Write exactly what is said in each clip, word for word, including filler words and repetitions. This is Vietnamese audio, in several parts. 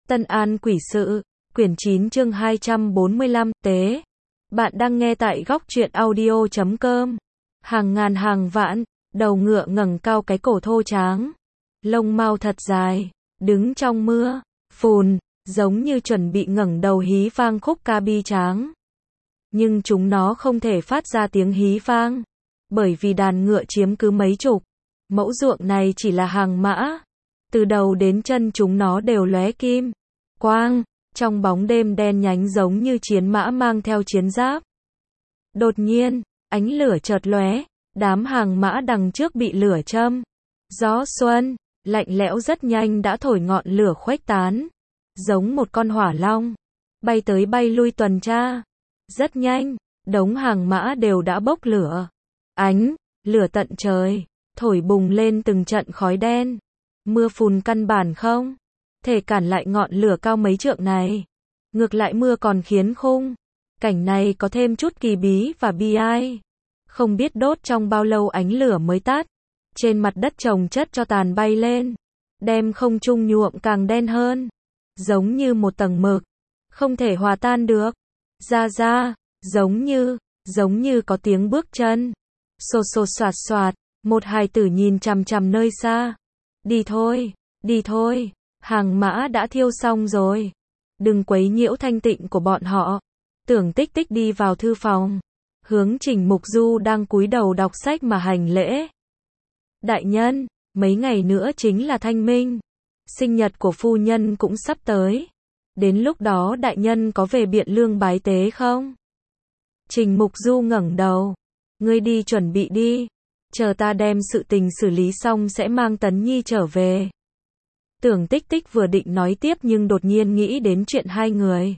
Tân An Quỷ Sự, quyển chín chương hai trăm bốn mươi lăm, tế. Bạn đang nghe tại góc truyện audio chấm com. Hàng ngàn hàng vạn, đầu ngựa ngẩng cao cái cổ thô tráng. Lông mau thật dài, đứng trong mưa, phùn, giống như chuẩn bị ngẩng đầu hí vang khúc ca bi tráng. Nhưng chúng nó không thể phát ra tiếng hí vang, bởi vì đàn ngựa chiếm cứ mấy chục. Mẫu ruộng này chỉ là hàng mã. Từ đầu đến chân chúng nó đều lóe kim quang, trong bóng đêm đen nhánh giống như chiến mã mang theo chiến giáp. Đột nhiên, ánh lửa chợt lóe, đám hàng mã đằng trước bị lửa châm. Gió xuân, lạnh lẽo rất nhanh đã thổi ngọn lửa khuếch tán, giống một con hỏa long, bay tới bay lui tuần tra. Rất nhanh, đống hàng mã đều đã bốc lửa. Ánh lửa tận trời, thổi bùng lên từng trận khói đen. Mưa phùn căn bản không thể cản lại ngọn lửa cao mấy trượng này. Ngược lại mưa còn khiến khung cảnh này có thêm chút kỳ bí và bi ai. Không biết đốt trong bao lâu ánh lửa mới tắt. Trên mặt đất chồng chất cho tàn bay lên, đem không trung nhuộm càng đen hơn, giống như một tầng mực, không thể hòa tan được. Ra ra, giống như, giống như có tiếng bước chân. Xô xô xoạt xoạt, một hài tử nhìn chằm chằm nơi xa. Đi thôi, đi thôi, hàng mã đã thiêu xong rồi. Đừng quấy nhiễu thanh tịnh của bọn họ. Tưởng Tích Tích đi vào thư phòng, hướng Trình Mục Du đang cúi đầu đọc sách mà hành lễ. Đại nhân, mấy ngày nữa chính là Thanh Minh. Sinh nhật của phu nhân cũng sắp tới. Đến lúc đó đại nhân có về Biện Lương bái tế không? Trình Mục Du ngẩng đầu. Ngươi đi chuẩn bị đi. Chờ ta đem sự tình xử lý xong sẽ mang Tấn Nhi trở về. Tưởng Tích Tích vừa định nói tiếp nhưng đột nhiên nghĩ đến chuyện hai người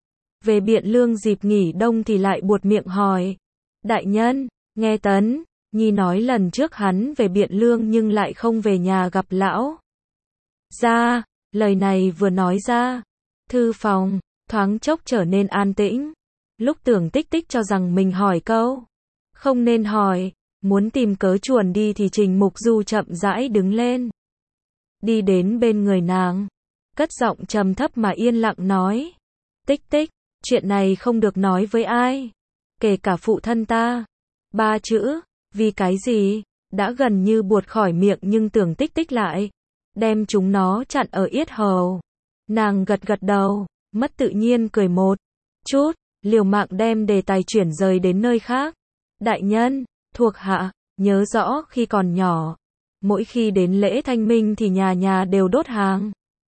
về Biện Lương dịp nghỉ đông thì lại buột miệng hỏi. Đại nhân, nghe Tấn Nhi nói lần trước hắn về Biện Lương nhưng lại không về nhà gặp lão gia. Lời này vừa nói ra, thư phòng thoáng chốc trở nên an tĩnh. Lúc Tưởng Tích Tích cho rằng mình hỏi câu không nên hỏi, muốn tìm cớ chuồn đi thì Trình Mục Du chậm rãi đứng lên, đi đến bên người nàng, cất giọng trầm thấp mà yên lặng nói. Tích Tích, chuyện này không được nói với ai, kể cả phụ thân ta. Ba chữ, vì cái gì, đã gần như buột khỏi miệng nhưng Tưởng Tích Tích lại đem chúng nó chặn ở yết hầu. Nàng gật gật đầu, mất tự nhiên cười một chút, liều mạng đem đề tài chuyển rời đến nơi khác. Đại nhân, thuộc hạ nhớ rõ khi còn nhỏ, mỗi khi đến lễ Thanh Minh thì nhà nhà đều đốt hàng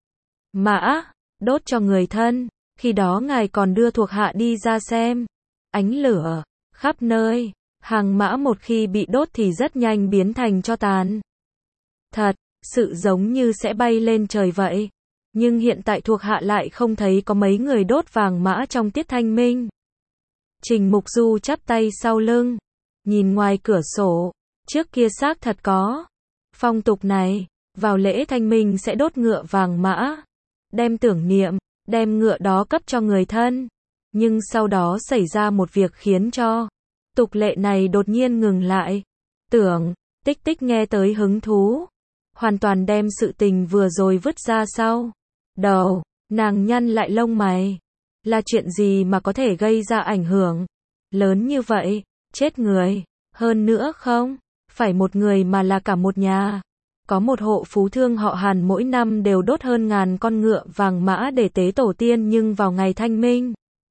mã, đốt cho người thân. Khi đó ngài còn đưa thuộc hạ đi ra xem. Ánh lửa khắp nơi, hàng mã một khi bị đốt thì rất nhanh biến thành tro tàn. Thật, sự giống như sẽ bay lên trời vậy. Nhưng hiện tại thuộc hạ lại không thấy có mấy người đốt vàng mã trong tiết Thanh Minh. Trình Mục Du chắp tay sau lưng, nhìn ngoài cửa sổ. Trước kia xác thật có phong tục này, vào lễ Thanh Minh sẽ đốt ngựa vàng mã, đem tưởng niệm, đem ngựa đó cấp cho người thân. Nhưng sau đó xảy ra một việc khiến cho tục lệ này đột nhiên ngừng lại. Tưởng Tích Tích nghe tới hứng thú, hoàn toàn đem sự tình vừa rồi vứt ra sau đầu. Nàng nhăn lại lông mày. Là chuyện gì mà có thể gây ra ảnh hưởng lớn như vậy? Chết người. Hơn nữa không phải một người mà là cả một nhà. Có một hộ phú thương họ Hàn mỗi năm đều đốt hơn ngàn con ngựa vàng mã để tế tổ tiên, nhưng vào ngày Thanh Minh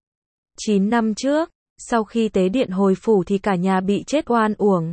chín năm trước, sau khi tế điện hồi phủ thì cả nhà bị chết oan uổng.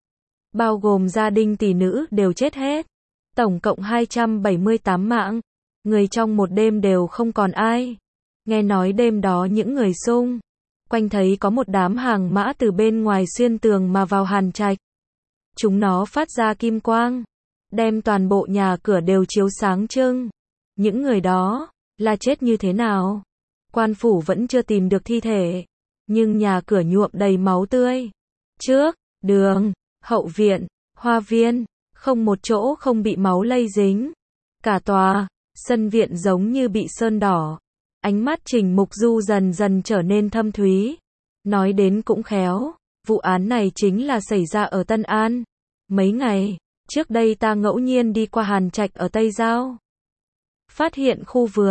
Bao gồm gia đình tỷ nữ đều chết hết. Tổng cộng hai trăm bảy mươi tám mạng. Người trong một đêm đều không còn ai. Nghe nói đêm đó những người xung quanh thấy có một đám hàng mã từ bên ngoài xuyên tường mà vào Hàn trạch. Chúng nó phát ra kim quang, đem toàn bộ nhà cửa đều chiếu sáng trưng. Những người đó là chết như thế nào? Quan phủ vẫn chưa tìm được thi thể, nhưng nhà cửa nhuộm đầy máu tươi. Trước, đường, hậu viện, hoa viên, không một chỗ không bị máu lây dính. Cả tòa sân viện giống như bị sơn đỏ. Ánh mắt Trình Mục Du dần dần trở nên thâm thúy. Nói đến cũng khéo, vụ án này chính là xảy ra ở Tân An. Mấy ngày trước đây ta ngẫu nhiên đi qua Hàn Trạch ở Tây Giao, phát hiện khu vườn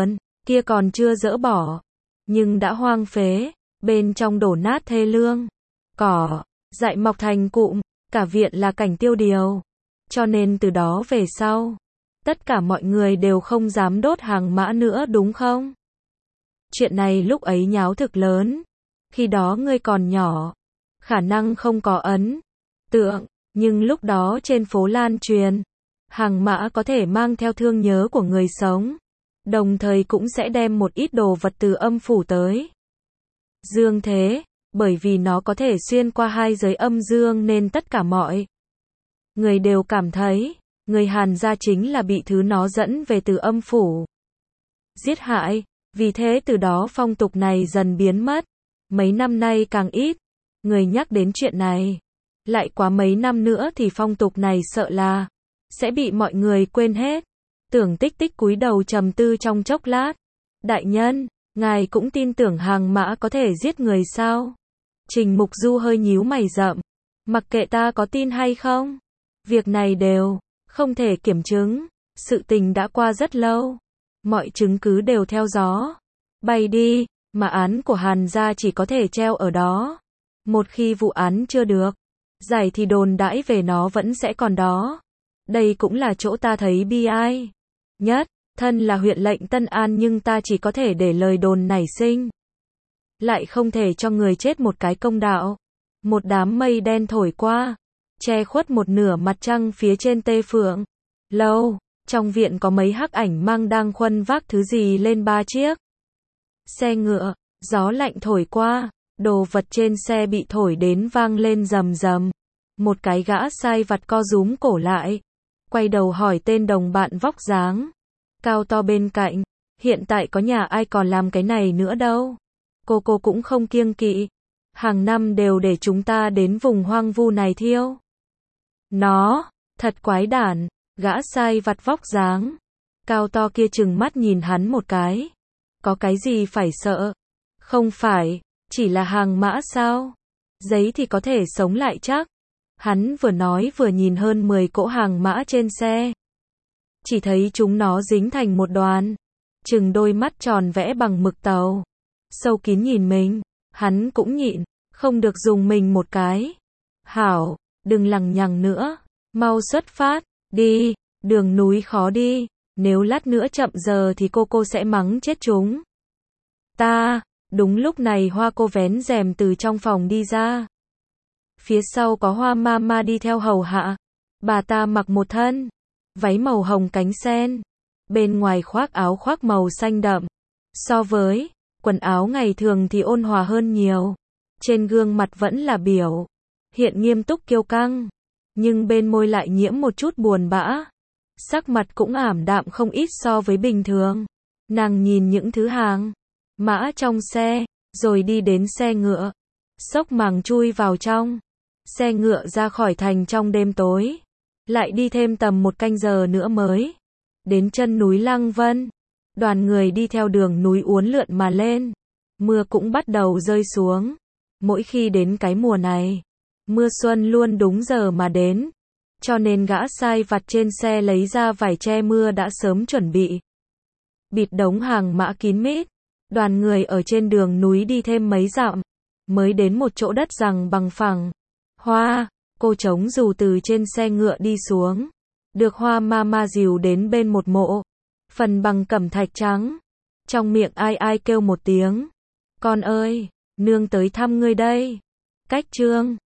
kia còn chưa dỡ bỏ, nhưng đã hoang phế, bên trong đổ nát thê lương. Cỏ dại mọc thành cụm, cả viện là cảnh tiêu điều. Cho nên từ đó về sau, tất cả mọi người đều không dám đốt hàng mã nữa đúng không? Chuyện này lúc ấy nháo thực lớn. Khi đó ngươi còn nhỏ, khả năng không có ấn tượng, nhưng lúc đó trên phố lan truyền, hàng mã có thể mang theo thương nhớ của người sống, đồng thời cũng sẽ đem một ít đồ vật từ âm phủ tới dương thế, bởi vì nó có thể xuyên qua hai giới âm dương nên tất cả mọi người đều cảm thấy, người Hàn gia chính là bị thứ nó dẫn về từ âm phủ giết hại, vì thế từ đó phong tục này dần biến mất, mấy năm nay càng ít người nhắc đến chuyện này. Lại quá mấy năm nữa thì phong tục này sợ là sẽ bị mọi người quên hết. Tưởng Tích Tích cúi đầu trầm tư trong chốc lát. Đại nhân, ngài cũng tin tưởng hàng mã có thể giết người sao? Trình Mục Du hơi nhíu mày rậm. Mặc kệ ta có tin hay không, việc này đều không thể kiểm chứng. Sự tình đã qua rất lâu, mọi chứng cứ đều theo gió bay đi, mà án của Hàn gia chỉ có thể treo ở đó. Một khi vụ án chưa được giải thì đồn đãi về nó vẫn sẽ còn đó. Đây cũng là chỗ ta thấy bi ai nhất. Thân là huyện lệnh Tân An nhưng ta chỉ có thể để lời đồn nảy sinh, lại không thể cho người chết một cái công đạo. Một đám mây đen thổi qua, che khuất một nửa mặt trăng phía trên Tê Phượng Lâu. Trong viện có mấy hắc ảnh mang đang khuân vác thứ gì lên ba chiếc xe ngựa. Gió lạnh thổi qua, đồ vật trên xe bị thổi đến vang lên rầm rầm. Một cái gã sai vặt co rúm cổ lại, quay đầu hỏi tên đồng bạn vóc dáng cao to bên cạnh, hiện tại có nhà ai còn làm cái này nữa đâu. Cô cô cũng không kiêng kỵ, hàng năm đều để chúng ta đến vùng hoang vu này thiêu nó, thật quái đản. Gã sai vặt vóc dáng cao to kia trừng mắt nhìn hắn một cái. Có cái gì phải sợ? Không phải chỉ là hàng mã sao? Giấy thì có thể sống lại chắc. Hắn vừa nói vừa nhìn hơn mười cỗ hàng mã trên xe. Chỉ thấy chúng nó dính thành một đoàn, chừng đôi mắt tròn vẽ bằng mực tàu, sâu kín nhìn mình. Hắn cũng nhịn không được dùng mình một cái. Hảo, đừng lằng nhằng nữa, mau xuất phát đi, đường núi khó đi, nếu lát nữa chậm giờ thì cô cô sẽ mắng chết chúng ta. Đúng lúc này Hoa cô vén rèm từ trong phòng đi ra. Phía sau có Hoa Mama đi theo hầu hạ. Bà ta mặc một thân váy màu hồng cánh sen, bên ngoài khoác áo khoác màu xanh đậm. So với quần áo ngày thường thì ôn hòa hơn nhiều. Trên gương mặt vẫn là biểu hiện nghiêm túc kiêu căng, nhưng bên môi lại nhiễm một chút buồn bã. Sắc mặt cũng ảm đạm không ít so với bình thường. Nàng nhìn những thứ hàng mã trong xe, rồi đi đến xe ngựa, xốc màng chui vào trong xe ngựa ra khỏi thành trong đêm tối. Lại đi thêm tầm một canh giờ nữa mới đến chân núi Lăng Vân. Đoàn người đi theo đường núi uốn lượn mà lên. Mưa cũng bắt đầu rơi xuống. Mỗi khi đến cái mùa này, mưa xuân luôn đúng giờ mà đến. Cho nên gã sai vặt trên xe lấy ra vải che mưa đã sớm chuẩn bị, bịt đống hàng mã kín mít. Đoàn người ở trên đường núi đi thêm mấy dặm, mới đến một chỗ đất rằng bằng phẳng. Hoa, cô chống dù từ trên xe ngựa đi xuống, được Hoa Mama dìu đến bên một mộ, phần bằng cẩm thạch trắng. Trong miệng ai ai kêu một tiếng, con ơi, nương tới thăm ngươi đây. Cách chương